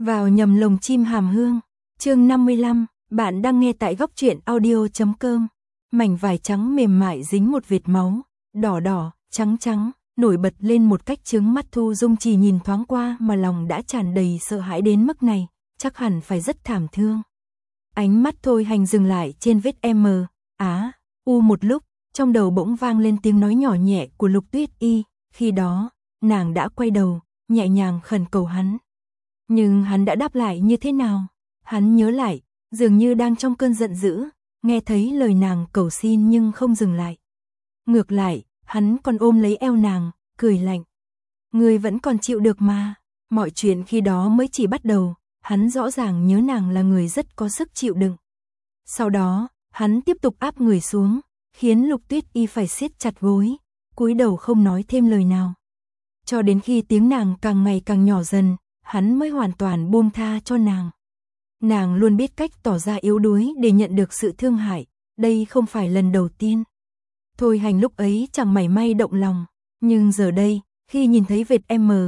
Vào nhầm lồng chim hàm hương. Chương 55, bạn đang nghe tại góc truyện audio.com. Mảnh vải trắng mềm mại dính một vệt máu, đỏ đỏ, trắng trắng, nổi bật lên một cách chướng mắt. Thu Dung chỉ nhìn thoáng qua mà lòng đã tràn đầy sợ hãi. Đến mức này, chắc hẳn phải rất thảm thương. Ánh mắt Thôi Hành dừng lại trên vết U một lúc, trong đầu bỗng vang lên tiếng nói nhỏ nhẹ của Lục Tuyết Y. Khi đó, nàng đã quay đầu, nhẹ nhàng khẩn cầu hắn. Nhưng hắn đã đáp lại như thế nào? Hắn nhớ lại, dường như đang trong cơn giận dữ, nghe thấy lời nàng cầu xin nhưng không dừng lại. Ngược lại, hắn còn ôm lấy eo nàng, cười lạnh. Ngươi vẫn còn chịu được mà. Mọi chuyện khi đó mới chỉ bắt đầu, hắn rõ ràng nhớ nàng là người rất có sức chịu đựng. Sau đó, hắn tiếp tục áp người xuống, khiến Lục Tuyết Y phải siết chặt gối, cúi đầu không nói thêm lời nào. Cho đến khi tiếng nàng càng ngày càng nhỏ dần, hắn mới hoàn toàn buông tha cho nàng. Nàng luôn biết cách tỏ ra yếu đuối để nhận được sự thương hại, đây không phải lần đầu tiên. Thôi Hành lúc ấy chẳng mảy may động lòng, nhưng giờ đây, khi nhìn thấy vệt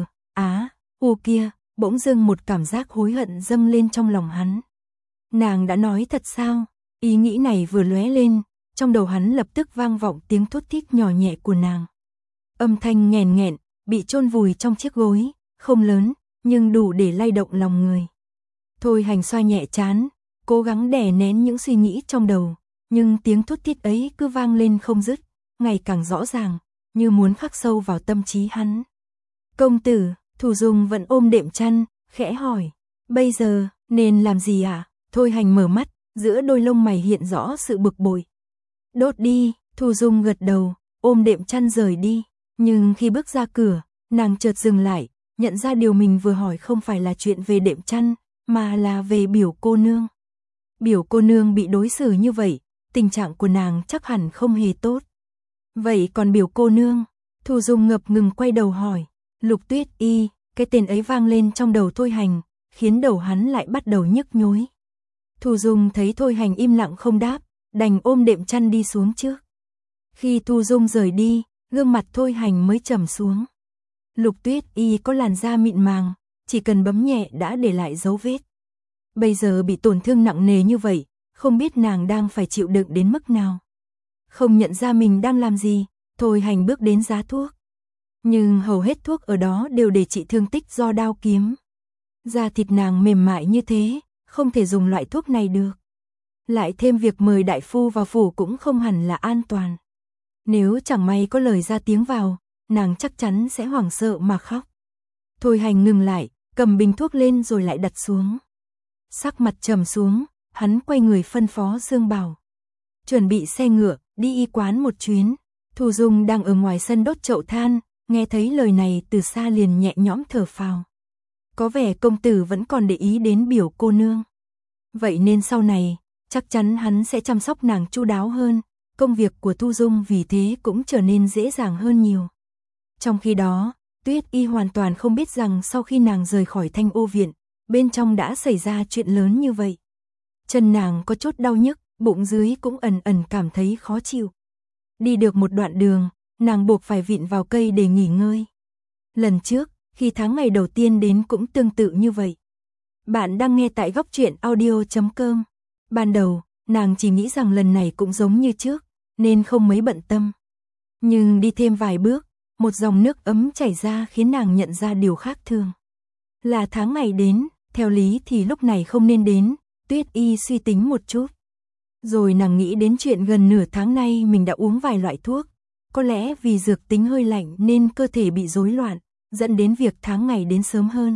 U kia, bỗng dưng một cảm giác hối hận dâng lên trong lòng hắn. Nàng đã nói thật sao? Ý nghĩ này vừa lóe lên, trong đầu hắn lập tức vang vọng tiếng thút thít nhỏ nhẹ của nàng. Âm thanh nghèn nghẹn, bị chôn vùi trong chiếc gối, không lớn, nhưng đủ để lay động lòng người. Thôi Hành xoa nhẹ trán, cố gắng đè nén những suy nghĩ trong đầu, nhưng tiếng thút thít ấy cứ vang lên không dứt, ngày càng rõ ràng, như muốn khắc sâu vào tâm trí hắn. Công tử, Thu Dung vẫn ôm đệm chăn, khẽ hỏi, bây giờ, nên làm gì ạ? Thôi Hành mở mắt, giữa đôi lông mày hiện rõ sự bực bội. Đốt đi, Thu Dung gật đầu, ôm đệm chăn rời đi, nhưng khi bước ra cửa, nàng chợt dừng lại, nhận ra điều mình vừa hỏi không phải là chuyện về đệm chăn, mà là về Biểu cô nương. Biểu cô nương bị đối xử như vậy, tình trạng của nàng chắc hẳn không hề tốt. Vậy còn Biểu cô nương? Thu Dung ngập ngừng quay đầu hỏi. Lục Tuyết Y, cái tên ấy vang lên trong đầu Thôi Hành, khiến đầu hắn lại bắt đầu nhức nhối. Thu Dung thấy Thôi Hành im lặng không đáp, đành ôm đệm chăn đi xuống trước. Khi Thu Dung rời đi, gương mặt Thôi Hành mới trầm xuống. Lục Tuyết Y có làn da mịn màng, chỉ cần bấm nhẹ đã để lại dấu vết. Bây giờ bị tổn thương nặng nề như vậy, không biết nàng đang phải chịu đựng đến mức nào. Không nhận ra mình đang làm gì, Thôi Hành bước đến giá thuốc. Nhưng hầu hết thuốc ở đó đều để trị thương tích do đao kiếm. Da thịt nàng mềm mại như thế, không thể dùng loại thuốc này được. Lại thêm việc mời đại phu vào phủ cũng không hẳn là an toàn. Nếu chẳng may có lời ra tiếng vào, nàng chắc chắn sẽ hoảng sợ mà khóc. Thôi Hành ngừng lại, cầm bình thuốc lên rồi lại đặt xuống. Sắc mặt trầm xuống, hắn quay người phân phó Dương Bảo. Chuẩn bị xe ngựa, đi y quán một chuyến. Thu Dung đang ở ngoài sân đốt chậu than, nghe thấy lời này từ xa liền nhẹ nhõm thở phào. Có vẻ công tử vẫn còn để ý đến Biểu cô nương. Vậy nên sau này, chắc chắn hắn sẽ chăm sóc nàng chu đáo hơn, công việc của Thu Dung vì thế cũng trở nên dễ dàng hơn nhiều. Trong khi đó, Tuyết Y hoàn toàn không biết rằng sau khi nàng rời khỏi Thanh Ô viện, bên trong đã xảy ra chuyện lớn như vậy. Chân nàng có chút đau nhức, bụng dưới cũng ẩn ẩn cảm thấy khó chịu. Đi được một đoạn đường, nàng buộc phải vịn vào cây để nghỉ ngơi. Lần trước, khi tháng ngày đầu tiên đến cũng tương tự như vậy. Bạn đang nghe tại góc truyện audio.com. Ban đầu, nàng chỉ nghĩ rằng lần này cũng giống như trước, nên không mấy bận tâm. Nhưng đi thêm vài bước, một dòng nước ấm chảy ra khiến nàng nhận ra điều khác thường. Là tháng ngày đến, theo lý thì lúc này không nên đến, Tuyết Y suy tính một chút. Rồi nàng nghĩ đến chuyện gần nửa tháng nay mình đã uống vài loại thuốc. Có lẽ vì dược tính hơi lạnh nên cơ thể bị rối loạn, dẫn đến việc tháng ngày đến sớm hơn.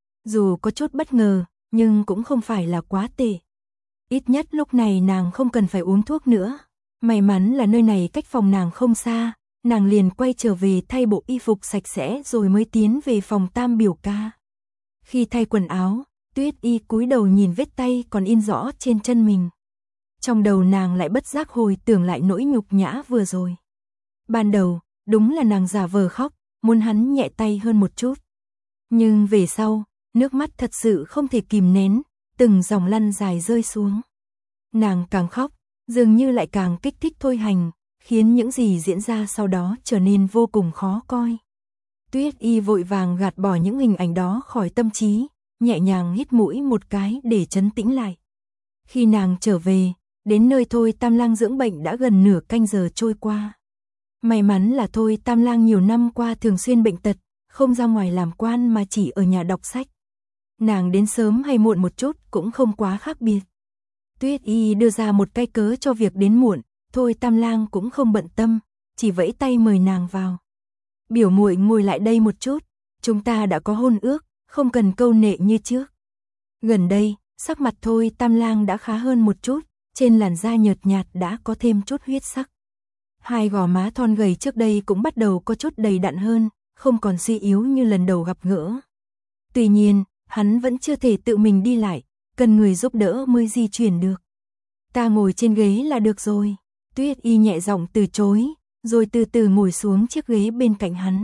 Dù có chút bất ngờ, nhưng cũng không phải là quá tệ. Ít nhất lúc này nàng không cần phải uống thuốc nữa. May mắn là nơi này cách phòng nàng không xa, nàng liền quay trở về thay bộ y phục sạch sẽ rồi mới tiến về phòng Tam biểu ca. Khi thay quần áo, Tuyết Y cúi đầu nhìn vết tay còn in rõ trên chân mình. Trong đầu nàng lại bất giác hồi tưởng lại nỗi nhục nhã vừa rồi. Ban đầu, đúng là nàng giả vờ khóc, muốn hắn nhẹ tay hơn một chút. Nhưng về sau, nước mắt thật sự không thể kìm nén, từng dòng lăn dài rơi xuống. Nàng càng khóc, dường như lại càng kích thích Thôi Hành, khiến những gì diễn ra sau đó trở nên vô cùng khó coi. Tuyết Y vội vàng gạt bỏ những hình ảnh đó khỏi tâm trí, nhẹ nhàng hít mũi một cái để trấn tĩnh lại. Khi nàng trở về, đến nơi Thôi Tam Lang dưỡng bệnh đã gần nửa canh giờ trôi qua. May mắn là Thôi Tam Lang nhiều năm qua thường xuyên bệnh tật, không ra ngoài làm quan mà chỉ ở nhà đọc sách. Nàng đến sớm hay muộn một chút cũng không quá khác biệt. Tuyết Y đưa ra một cái cớ cho việc đến muộn, Thôi Tam Lang cũng không bận tâm, chỉ vẫy tay mời nàng vào. Biểu muội ngồi lại đây một chút, chúng ta đã có hôn ước, không cần câu nệ như trước. Gần đây, sắc mặt Thôi Tam Lang đã khá hơn một chút, trên làn da nhợt nhạt đã có thêm chút huyết sắc. Hai gò má thon gầy trước đây cũng bắt đầu có chút đầy đặn hơn, không còn suy yếu như lần đầu gặp gỡ. Tuy nhiên, hắn vẫn chưa thể tự mình đi lại, cần người giúp đỡ mới di chuyển được. Ta ngồi trên ghế là được rồi. Tuyết Y nhẹ giọng từ chối, rồi từ từ ngồi xuống chiếc ghế bên cạnh hắn.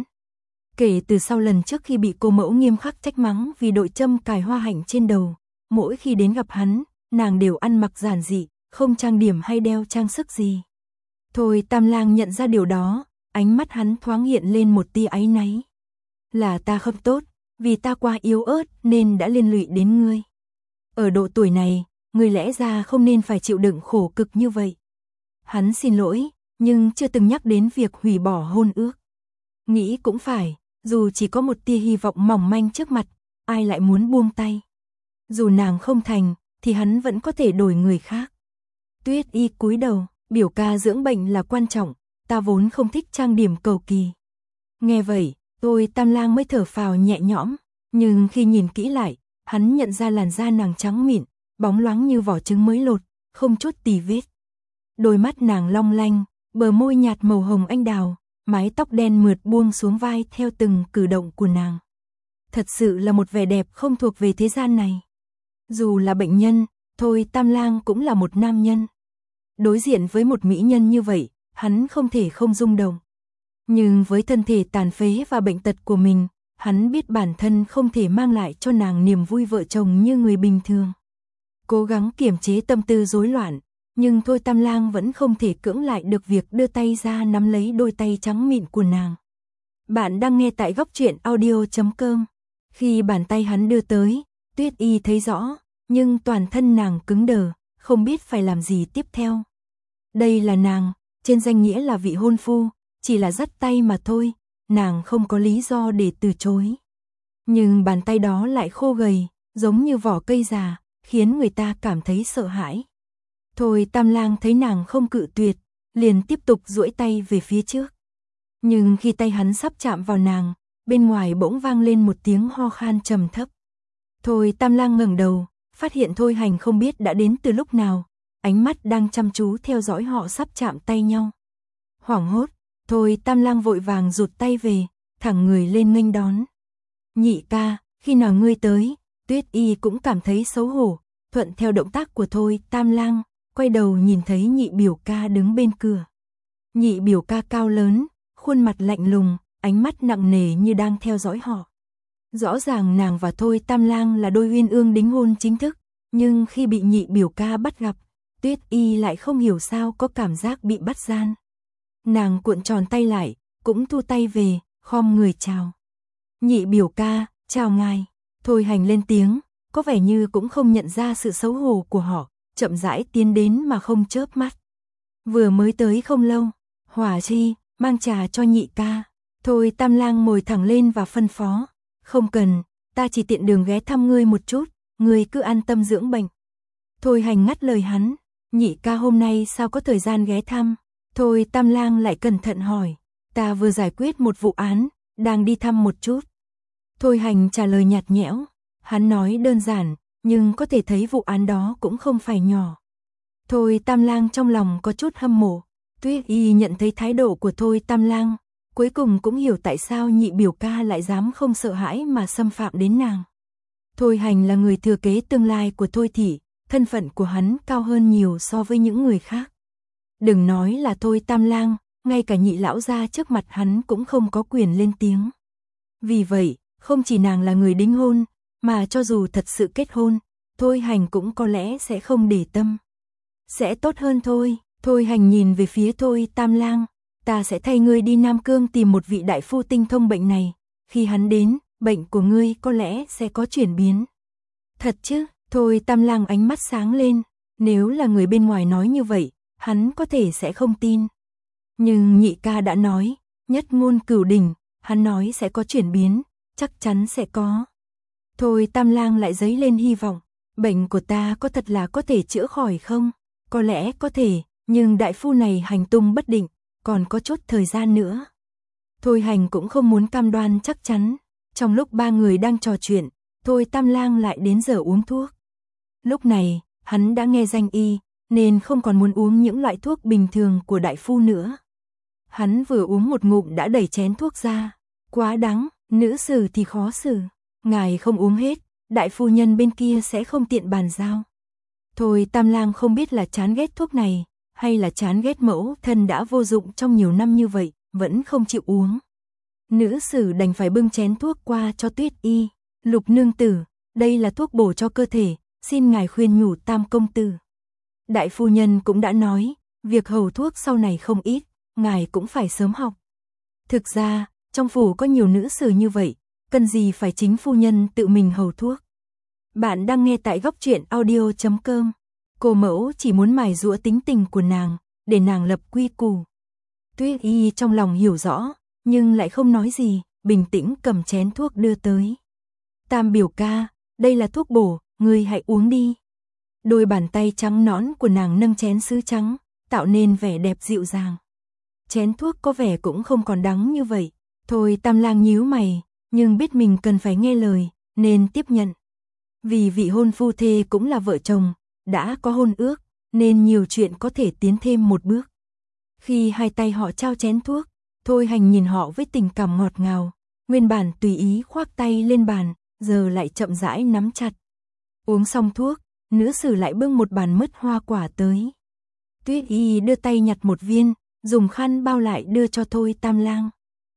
Kể từ sau lần trước khi bị cô mẫu nghiêm khắc trách mắng vì đội châm cài hoa hạnh trên đầu, mỗi khi đến gặp hắn, nàng đều ăn mặc giản dị, không trang điểm hay đeo trang sức gì. Thôi Tam Lang nhận ra điều đó, ánh mắt hắn thoáng hiện lên một tia áy náy. Là ta không tốt, vì ta quá yếu ớt nên đã liên lụy đến ngươi. Ở độ tuổi này, ngươi lẽ ra không nên phải chịu đựng khổ cực như vậy. Hắn xin lỗi, nhưng chưa từng nhắc đến việc hủy bỏ hôn ước. Nghĩ cũng phải, dù chỉ có một tia hy vọng mỏng manh trước mặt, ai lại muốn buông tay. Dù nàng không thành, thì hắn vẫn có thể đổi người khác. Tuyết Y cúi đầu, biểu ca dưỡng bệnh là quan trọng, ta vốn không thích trang điểm cầu kỳ. Nghe vậy, Thôi Tam Lang mới thở phào nhẹ nhõm, nhưng khi nhìn kỹ lại, hắn nhận ra làn da nàng trắng mịn, bóng loáng như vỏ trứng mới lột, không chút tì vết. Đôi mắt nàng long lanh, bờ môi nhạt màu hồng anh đào, mái tóc đen mượt buông xuống vai theo từng cử động của nàng. Thật sự là một vẻ đẹp không thuộc về thế gian này. Dù là bệnh nhân, Thôi Tam Lang cũng là một nam nhân. Đối diện với một mỹ nhân như vậy, hắn không thể không rung động. Nhưng với thân thể tàn phế và bệnh tật của mình, hắn biết bản thân không thể mang lại cho nàng niềm vui vợ chồng như người bình thường. Cố gắng kiềm chế tâm tư rối loạn, nhưng Thôi Tam Lang vẫn không thể cưỡng lại được việc đưa tay ra nắm lấy đôi tay trắng mịn của nàng. Bạn đang nghe tại góc truyện audio.com. Khi bàn tay hắn đưa tới, Tuyết Y thấy rõ, nhưng toàn thân nàng cứng đờ, không biết phải làm gì tiếp theo. Đây là nàng, trên danh nghĩa là vị hôn phu, chỉ là dắt tay mà thôi, nàng không có lý do để từ chối. Nhưng bàn tay đó lại khô gầy, giống như vỏ cây già, khiến người ta cảm thấy sợ hãi. Thôi Tam Lang thấy nàng không cự tuyệt, liền tiếp tục duỗi tay về phía trước. Nhưng khi tay hắn sắp chạm vào nàng, bên ngoài bỗng vang lên một tiếng ho khan trầm thấp. Thôi Tam Lang ngẩng đầu, phát hiện Thôi Hành không biết đã đến từ lúc nào, ánh mắt đang chăm chú theo dõi họ sắp chạm tay nhau. Hoảng hốt, Thôi Tam Lang vội vàng rụt tay về, thẳng người lên nghênh đón. Nhị ca, khi nào ngươi tới? Tuyết Y cũng cảm thấy xấu hổ, thuận theo động tác của Thôi Tam Lang, quay đầu nhìn thấy nhị biểu ca đứng bên cửa. Nhị biểu ca cao lớn, khuôn mặt lạnh lùng, ánh mắt nặng nề như đang theo dõi họ. Rõ ràng nàng và Thôi Tam Lang là đôi uyên ương đính hôn chính thức, nhưng khi bị nhị biểu ca bắt gặp, Tuyết Y lại không hiểu sao có cảm giác bị bắt gian. Nàng cuộn tròn tay lại, cũng thu tay về, khom người chào. Nhị biểu ca, chào ngài. Thôi Hành lên tiếng, có vẻ như cũng không nhận ra sự xấu hổ của họ, chậm rãi tiến đến mà không chớp mắt. Vừa mới tới không lâu, Hỏa Chi, mang trà cho nhị ca. Thôi Tam Lang ngồi thẳng lên và phân phó. Không cần, ta chỉ tiện đường ghé thăm ngươi một chút, ngươi cứ an tâm dưỡng bệnh. Thôi Hành ngắt lời hắn, nhị ca hôm nay sao có thời gian ghé thăm? Thôi Tam Lang lại cẩn thận hỏi, ta vừa giải quyết một vụ án, đang đi thăm một chút. Thôi Hành trả lời nhạt nhẽo, hắn nói đơn giản, nhưng có thể thấy vụ án đó cũng không phải nhỏ. Thôi Tam Lang trong lòng có chút hâm mộ, Tuyết Y nhận thấy thái độ của Thôi Tam Lang, cuối cùng cũng hiểu tại sao nhị biểu ca lại dám không sợ hãi mà xâm phạm đến nàng. Thôi Hành là người thừa kế tương lai của Thôi thị, thân phận của hắn cao hơn nhiều so với những người khác. Đừng nói là Thôi Tam Lang, ngay cả nhị lão gia trước mặt hắn cũng không có quyền lên tiếng. Vì vậy, không chỉ nàng là người đính hôn, mà cho dù thật sự kết hôn, Thôi Hành cũng có lẽ sẽ không để tâm. Sẽ tốt hơn thôi. Thôi Hành nhìn về phía Thôi Tam Lang, ta sẽ thay ngươi đi Nam Cương tìm một vị đại phu tinh thông bệnh này, khi hắn đến, bệnh của ngươi có lẽ sẽ có chuyển biến. Thật chứ? Thôi Tam Lang ánh mắt sáng lên, nếu là người bên ngoài nói như vậy, hắn có thể sẽ không tin. Nhưng nhị ca đã nói, nhất ngôn cửu đỉnh, hắn nói sẽ có chuyển biến, chắc chắn sẽ có. Thôi Tam Lang lại dấy lên hy vọng, bệnh của ta có thật là có thể chữa khỏi không? Có lẽ có thể, nhưng đại phu này hành tung bất định, còn có chút thời gian nữa. Thôi Hành cũng không muốn cam đoan chắc chắn. Trong lúc ba người đang trò chuyện, Thôi Tam Lang lại đến giờ uống thuốc. Lúc này, hắn đã nghe danh y, nên không còn muốn uống những loại thuốc bình thường của đại phu nữa. Hắn vừa uống một ngụm đã đẩy chén thuốc ra. Quá đắng, nữ xử thì khó xử. Ngài không uống hết, đại phu nhân bên kia sẽ không tiện bàn giao. Thôi Tam Lang không biết là chán ghét thuốc này, hay là chán ghét mẫu thân đã vô dụng trong nhiều năm như vậy, vẫn không chịu uống. Nữ sử đành phải bưng chén thuốc qua cho Tuyết Y. Lục nương tử, đây là thuốc bổ cho cơ thể, xin ngài khuyên nhủ Tam công tử. Đại phu nhân cũng đã nói, việc hầu thuốc sau này không ít, ngài cũng phải sớm học. Thực ra, trong phủ có nhiều nữ sử như vậy, cần gì phải chính phu nhân tự mình hầu thuốc. Bạn đang nghe tại góc truyện audio.com. Cô mẫu chỉ muốn mài giũa tính tình của nàng, để nàng lập quy củ. Tuyết Y trong lòng hiểu rõ, nhưng lại không nói gì, bình tĩnh cầm chén thuốc đưa tới. Tam biểu ca, đây là thuốc bổ, ngươi hãy uống đi. Đôi bàn tay trắng nõn của nàng nâng chén sứ trắng, tạo nên vẻ đẹp dịu dàng. Chén thuốc có vẻ cũng không còn đắng như vậy. Thôi Tam Lang nhíu mày, nhưng biết mình cần phải nghe lời, nên tiếp nhận. Vì vị hôn phu thê cũng là vợ chồng, đã có hôn ước, nên nhiều chuyện có thể tiến thêm một bước. Khi hai tay họ trao chén thuốc, Thôi Hành nhìn họ với tình cảm ngọt ngào, nguyên bản tùy ý khoác tay lên bàn, giờ lại chậm rãi nắm chặt. Uống xong thuốc, nữ sử lại bưng một bàn mứt hoa quả tới. Tuyết Y đưa tay nhặt một viên, dùng khăn bao lại đưa cho Thôi Tam Lang.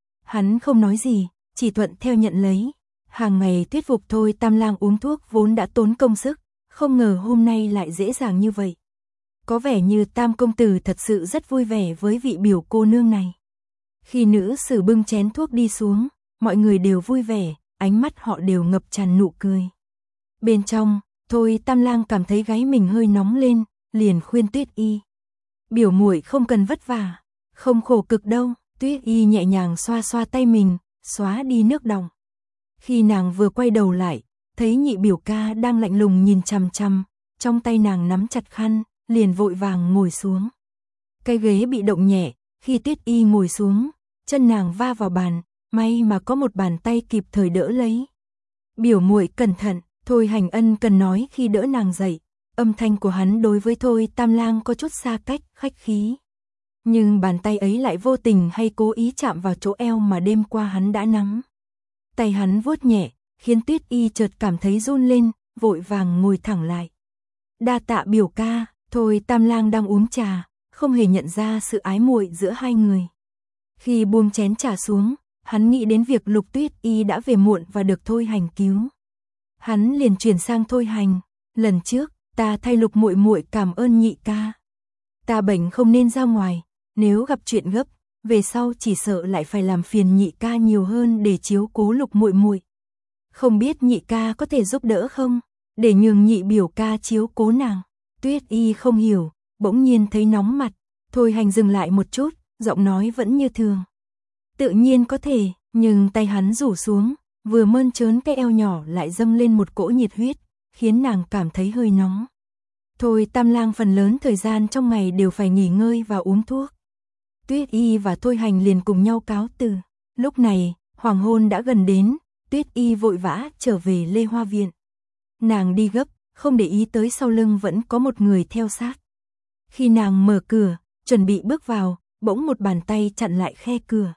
Hắn không nói gì, chỉ thuận theo nhận lấy. Hàng ngày thuyết phục Thôi Tam Lang uống thuốc vốn đã tốn công sức, không ngờ hôm nay lại dễ dàng như vậy. Có vẻ như Tam công tử thật sự rất vui vẻ với vị biểu cô nương này. Khi nữ sử bưng chén thuốc đi xuống, mọi người đều vui vẻ, ánh mắt họ đều ngập tràn nụ cười. Bên trong, Thôi Tam Lang cảm thấy gáy mình hơi nóng lên, liền khuyên Tuyết Y. Biểu muội không cần vất vả, không khổ cực đâu. Tuyết Y nhẹ nhàng xoa xoa tay mình, xóa đi nước đọng. Khi nàng vừa quay đầu lại, thấy nhị biểu ca đang lạnh lùng nhìn chằm chằm, trong tay nàng nắm chặt khăn, liền vội vàng ngồi xuống. Cái ghế bị động nhẹ, khi Tuyết Y ngồi xuống, chân nàng va vào bàn, may mà có một bàn tay kịp thời đỡ lấy. Biểu muội cẩn thận, Thôi Hành ân cần nói khi đỡ nàng dậy. Âm thanh của hắn đối với Thôi Tam Lang có chút xa cách, khách khí. Nhưng bàn tay ấy lại vô tình hay cố ý chạm vào chỗ eo mà đêm qua hắn đã nắm. Tay hắn vuốt nhẹ, khiến Tuyết Y chợt cảm thấy run lên, vội vàng ngồi thẳng lại. Đa tạ biểu ca. Thôi Tam Lang đang uống trà, không hề nhận ra sự ái muội giữa hai người. Khi buông chén trà xuống, hắn nghĩ đến việc Lục Tuyết Y đã về muộn và được Thôi Hành cứu. Hắn liền chuyển sang Thôi Hành, lần trước, ta thay Lục muội muội cảm ơn nhị ca. Ta bệnh không nên ra ngoài, nếu gặp chuyện gấp, về sau chỉ sợ lại phải làm phiền nhị ca nhiều hơn để chiếu cố Lục muội muội. Không biết nhị ca có thể giúp đỡ không, để nhường nhị biểu ca chiếu cố nàng. Tuyết Y không hiểu, bỗng nhiên thấy nóng mặt, Thôi Hành dừng lại một chút, giọng nói vẫn như thường. Tự nhiên có thể, nhưng tay hắn rủ xuống, vừa mơn trớn cái eo nhỏ lại dâng lên một cỗ nhiệt huyết, khiến nàng cảm thấy hơi nóng. Thôi Tam Lang phần lớn thời gian trong ngày đều phải nghỉ ngơi và uống thuốc. Tuyết Y và Thôi Hành liền cùng nhau cáo từ. Lúc này, hoàng hôn đã gần đến, Tuyết Y vội vã trở về Lê Hoa Viện. Nàng đi gấp, không để ý tới sau lưng vẫn có một người theo sát. Khi nàng mở cửa, chuẩn bị bước vào, bỗng một bàn tay chặn lại khe cửa.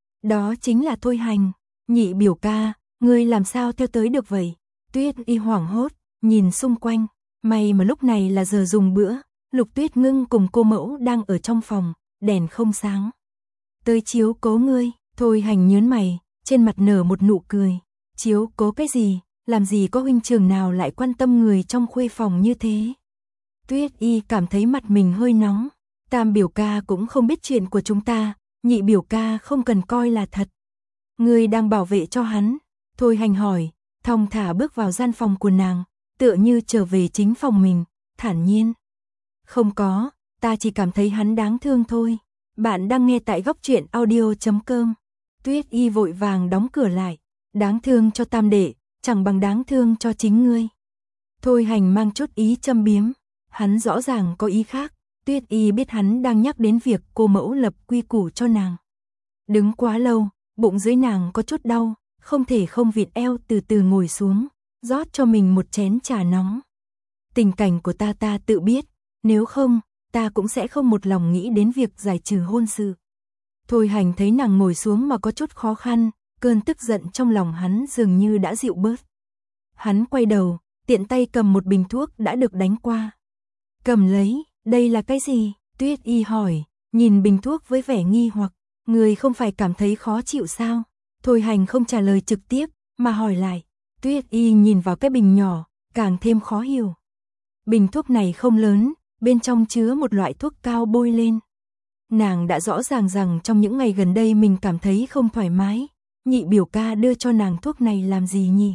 Đó chính là Thôi Hành. Nhị biểu ca, ngươi làm sao theo tới được vậy? Tuyết Y hoảng hốt, nhìn xung quanh. May mà lúc này là giờ dùng bữa, Lục Tuyết Ngưng cùng cô mẫu đang ở trong phòng, đèn không sáng. Tới chiếu cố ngươi. Thôi Hành nhớn mày, trên mặt nở một nụ cười. Chiếu cố cái gì? Làm gì có huynh trưởng nào lại quan tâm người trong khuê phòng như thế? Tuyết Y cảm thấy mặt mình hơi nóng. Tam biểu ca cũng không biết chuyện của chúng ta, nhị biểu ca không cần coi là thật. Ngươi đang bảo vệ cho hắn. Thôi Hành hỏi, thong thả bước vào gian phòng của nàng. tựa như trở về chính phòng mình, thản nhiên. Không có, ta chỉ cảm thấy hắn đáng thương thôi. Bạn đang nghe tại góc truyện audio.com. Tuyết Y vội vàng đóng cửa lại. Đáng thương cho tam đệ, chẳng bằng đáng thương cho chính ngươi. Thôi Hành mang chút ý châm biếm. Hắn rõ ràng có ý khác. Tuyết Y biết hắn đang nhắc đến việc cô mẫu lập quy củ cho nàng. Đứng quá lâu, bụng dưới nàng có chút đau, không thể không vịn eo từ từ ngồi xuống, rót cho mình một chén trà nóng. Tình cảnh của ta tự biết, nếu không, ta cũng sẽ không một lòng nghĩ đến việc giải trừ hôn sự. Thôi Hành thấy nàng ngồi xuống mà có chút khó khăn, cơn tức giận trong lòng hắn dường như đã dịu bớt. Hắn quay đầu, tiện tay cầm một bình thuốc đã được đánh qua. Cầm lấy, đây là cái gì? Tuyết Y hỏi, nhìn bình thuốc với vẻ nghi hoặc, người không phải cảm thấy khó chịu sao? Thôi Hành không trả lời trực tiếp, mà hỏi lại. Tuyết Y nhìn vào cái bình nhỏ, càng thêm khó hiểu. Bình thuốc này không lớn, bên trong chứa một loại thuốc cao bôi lên. Nàng đã rõ ràng rằng trong những ngày gần đây mình cảm thấy không thoải mái, nhị biểu ca đưa cho nàng thuốc này làm gì nhỉ?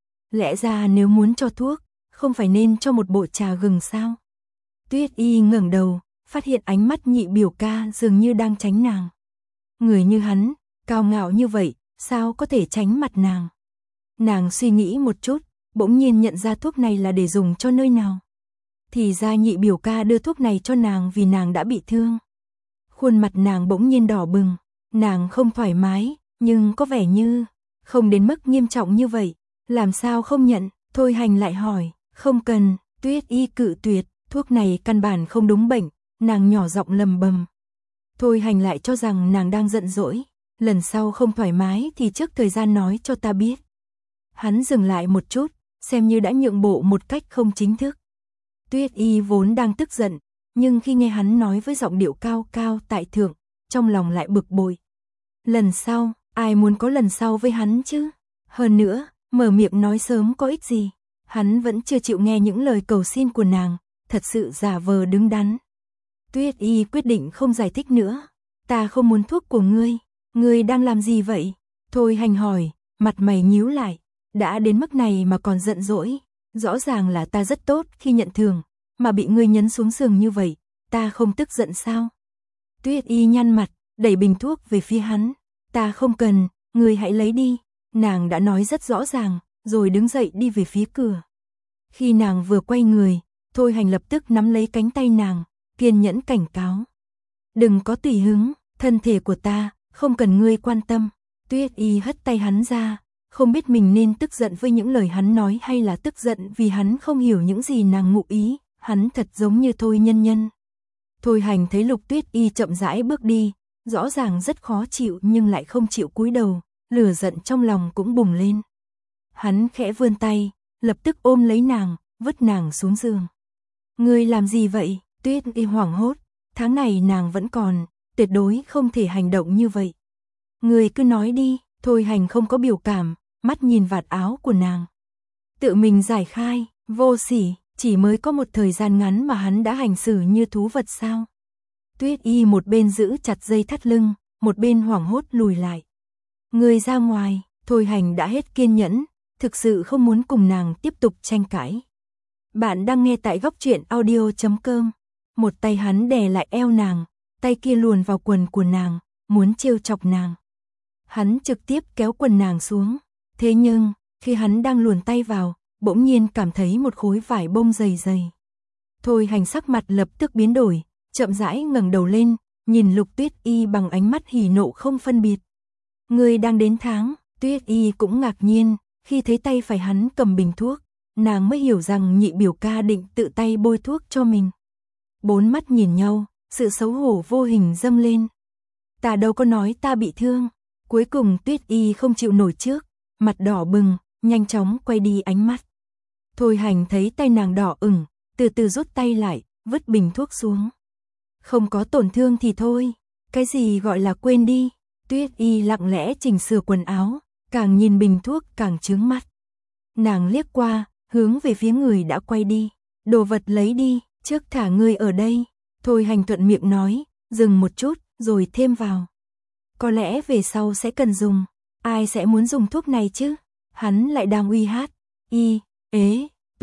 Lẽ ra nếu muốn cho thuốc, không phải nên cho một bộ trà gừng sao? Tuyết Y ngẩng đầu, phát hiện ánh mắt nhị biểu ca dường như đang tránh nàng. Người như hắn, cao ngạo như vậy, sao có thể tránh mặt nàng? Nàng suy nghĩ một chút, bỗng nhiên nhận ra thuốc này là để dùng cho nơi nào. Thì ra nhị biểu ca đưa thuốc này cho nàng vì nàng đã bị thương. Khuôn mặt nàng bỗng nhiên đỏ bừng, nàng không thoải mái, nhưng có vẻ như không đến mức nghiêm trọng như vậy, làm sao không nhận? Thôi Hành lại hỏi, không cần. Tuyết Y cự tuyệt, thuốc này căn bản không đúng bệnh, nàng nhỏ giọng lầm bầm. Thôi Hành lại cho rằng nàng đang giận dỗi, lần sau không thoải mái thì trước thời gian nói cho ta biết. Hắn dừng lại một chút, xem như đã nhượng bộ một cách không chính thức. Tuyết Y vốn đang tức giận, nhưng khi nghe hắn nói với giọng điệu cao cao tại thượng, trong lòng lại bực bội. Lần sau, ai muốn có lần sau với hắn chứ? Hơn nữa, mở miệng nói sớm có ích gì? Hắn vẫn chưa chịu nghe những lời cầu xin của nàng, thật sự giả vờ đứng đắn. Tuyết Y quyết định không giải thích nữa. Ta không muốn thuốc của ngươi đang làm gì vậy? Thôi Hành hỏi, mặt mày nhíu lại. Đã đến mức này mà còn giận dỗi, rõ ràng là ta rất tốt khi nhận thưởng, mà bị ngươi nhấn xuống giường như vậy, ta không tức giận sao? Tuyết Y nhăn mặt, đẩy bình thuốc về phía hắn. Ta không cần, ngươi hãy lấy đi. Nàng đã nói rất rõ ràng, rồi đứng dậy đi về phía cửa. Khi nàng vừa quay người, Thôi Hành lập tức nắm lấy cánh tay nàng, kiên nhẫn cảnh cáo. Đừng có tùy hứng, thân thể của ta, không cần ngươi quan tâm. Tuyết Y hất tay hắn ra, không biết mình nên tức giận với những lời hắn nói hay là tức giận vì hắn không hiểu những gì nàng ngụ ý, hắn thật giống như Thôi Nhân Nhân. Thôi Hành thấy Lục Tuyết Y chậm rãi bước đi, rõ ràng rất khó chịu nhưng lại không chịu cúi đầu, lửa giận trong lòng cũng bùng lên. Hắn khẽ vươn tay, lập tức ôm lấy nàng, vứt nàng xuống giường. Ngươi làm gì vậy? Tuyết Y hoảng hốt, tháng này nàng vẫn còn, tuyệt đối không thể hành động như vậy. Ngươi cứ nói đi. Thôi Hành không có biểu cảm, mắt nhìn vạt áo của nàng. Tự mình giải khai, vô sỉ, chỉ mới có một thời gian ngắn mà hắn đã hành xử như thú vật sao? Tuyết Y một bên giữ chặt dây thắt lưng, một bên hoảng hốt lùi lại. Ngươi ra ngoài. Thôi Hành đã hết kiên nhẫn, thực sự không muốn cùng nàng tiếp tục tranh cãi. Bạn đang nghe tại góc truyện audio.com. Một tay hắn đè lại eo nàng, tay kia luồn vào quần của nàng, muốn trêu chọc nàng. Hắn trực tiếp kéo quần nàng xuống. Thế nhưng, khi hắn đang luồn tay vào, bỗng nhiên cảm thấy một khối vải bông dày dày. Thôi Hành sắc mặt lập tức biến đổi, chậm rãi ngẩng đầu lên, nhìn Lục Tuyết Y bằng ánh mắt hỉ nộ không phân biệt. Ngươi đang đến tháng. Tuyết Y cũng ngạc nhiên, khi thấy tay phải hắn cầm bình thuốc, nàng mới hiểu rằng nhị biểu ca định tự tay bôi thuốc cho mình. Bốn mắt nhìn nhau, sự xấu hổ vô hình dâng lên. Ta đâu có nói ta bị thương. Cuối cùng Tuyết Y không chịu nổi trước, mặt đỏ bừng, nhanh chóng quay đi ánh mắt. Thôi Hành thấy tay nàng đỏ ửng, từ từ rút tay lại, vứt bình thuốc xuống. Không có tổn thương thì thôi, cái gì gọi là quên đi. Tuyết Y lặng lẽ chỉnh sửa quần áo, càng nhìn bình thuốc càng chướng mắt. Nàng liếc qua, hướng về phía người đã quay đi. Đồ vật lấy đi, trước thả ngươi ở đây. Thôi Hành thuận miệng nói, dừng một chút, rồi thêm vào. Có lẽ về sau sẽ cần dùng. Ai sẽ muốn dùng thuốc này chứ? Hắn lại đang uy hát. Y, ế, p,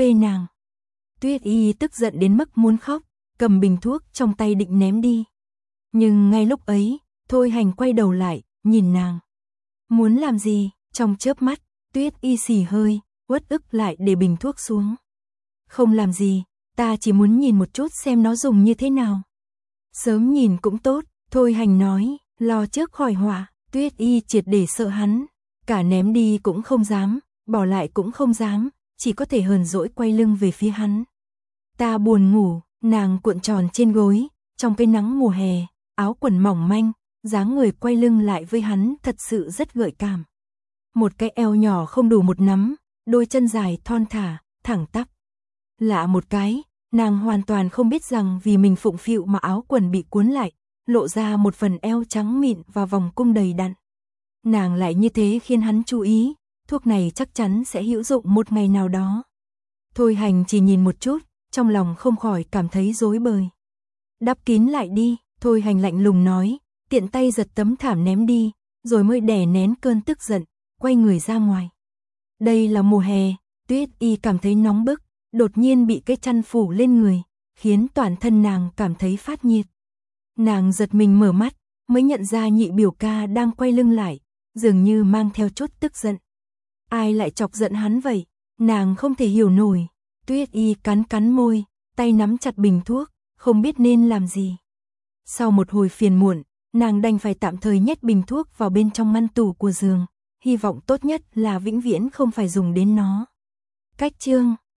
nàng. Tuyết Y tức giận đến mức muốn khóc, cầm bình thuốc trong tay định ném đi. Nhưng ngay lúc ấy, Thôi Hành quay đầu lại, nhìn nàng. Muốn làm gì? Trong chớp mắt, Tuyết Y xì hơi, uất ức lại để bình thuốc xuống. Không làm gì, ta chỉ muốn nhìn một chút xem nó dùng như thế nào. Sớm nhìn cũng tốt, Thôi Hành nói, lo trước khỏi họa. Tuyết Y triệt để sợ hắn, cả ném đi cũng không dám, bỏ lại cũng không dám, chỉ có thể hờn dỗi quay lưng về phía hắn. Ta buồn ngủ, nàng cuộn tròn trên gối, trong cái nắng mùa hè, áo quần mỏng manh, dáng người quay lưng lại với hắn thật sự rất gợi cảm. Một cái eo nhỏ không đủ một nắm, đôi chân dài thon thả, thẳng tắp. Lạ một cái, nàng hoàn toàn không biết rằng vì mình phụng phịu mà áo quần bị cuốn lại, lộ ra một phần eo trắng mịn và vòng cung đầy đặn. Nàng lại như thế khiến hắn chú ý, thuốc này chắc chắn sẽ hữu dụng một ngày nào đó. Thôi Hành chỉ nhìn một chút, trong lòng không khỏi cảm thấy rối bời. Đắp kín lại đi, Thôi Hành lạnh lùng nói, tiện tay giật tấm thảm ném đi, rồi mới đè nén cơn tức giận, quay người ra ngoài. Đây là mùa hè, Tuyết Y cảm thấy nóng bức, đột nhiên bị cái chăn phủ lên người, khiến toàn thân nàng cảm thấy phát nhiệt. Nàng giật mình mở mắt, mới nhận ra nhị biểu ca đang quay lưng lại, dường như mang theo chút tức giận. Ai lại chọc giận hắn vậy? Nàng không thể hiểu nổi. Tuyết Y cắn cắn môi, tay nắm chặt bình thuốc, không biết nên làm gì. Sau một hồi phiền muộn, nàng đành phải tạm thời nhét bình thuốc vào bên trong ngăn tủ của giường, hy vọng tốt nhất là vĩnh viễn không phải dùng đến nó. Cách chương